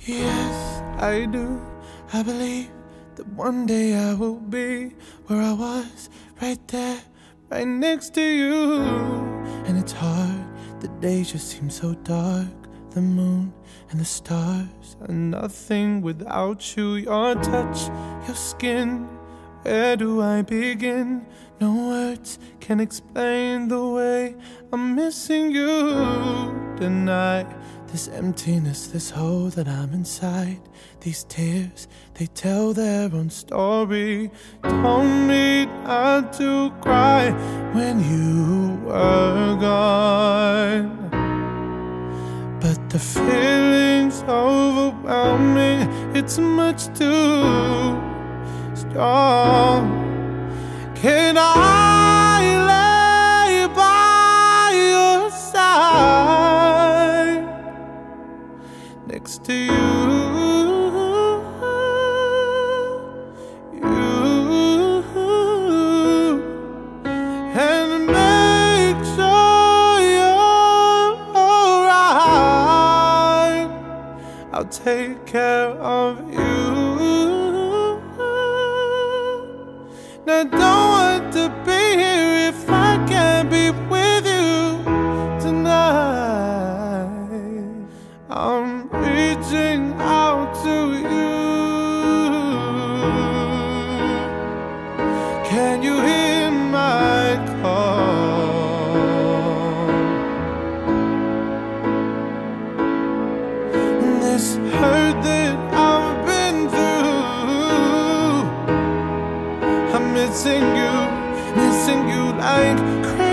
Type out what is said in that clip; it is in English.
Yes, I do. I believe that one day I will be where I was, right there, right next to you. And it's hard, the days just seem so dark. The moon and the stars are nothing without you. Your touch, your skin, where do I begin? No words can explain the way I'm missing you tonight. This emptiness, this hole that I'm inside. These tears, they tell their own story. Told me not to cry when you were gone. But the feeling's overwhelming. It's much too strong. Can I lay by your side next to you? And make sure you're alright. I'll take care of you. Now I don't want to be here if I can't be with you tonight. I'm reaching out to you. Can you hear my call? This hurt that I've been through, I'm missing you like crazy.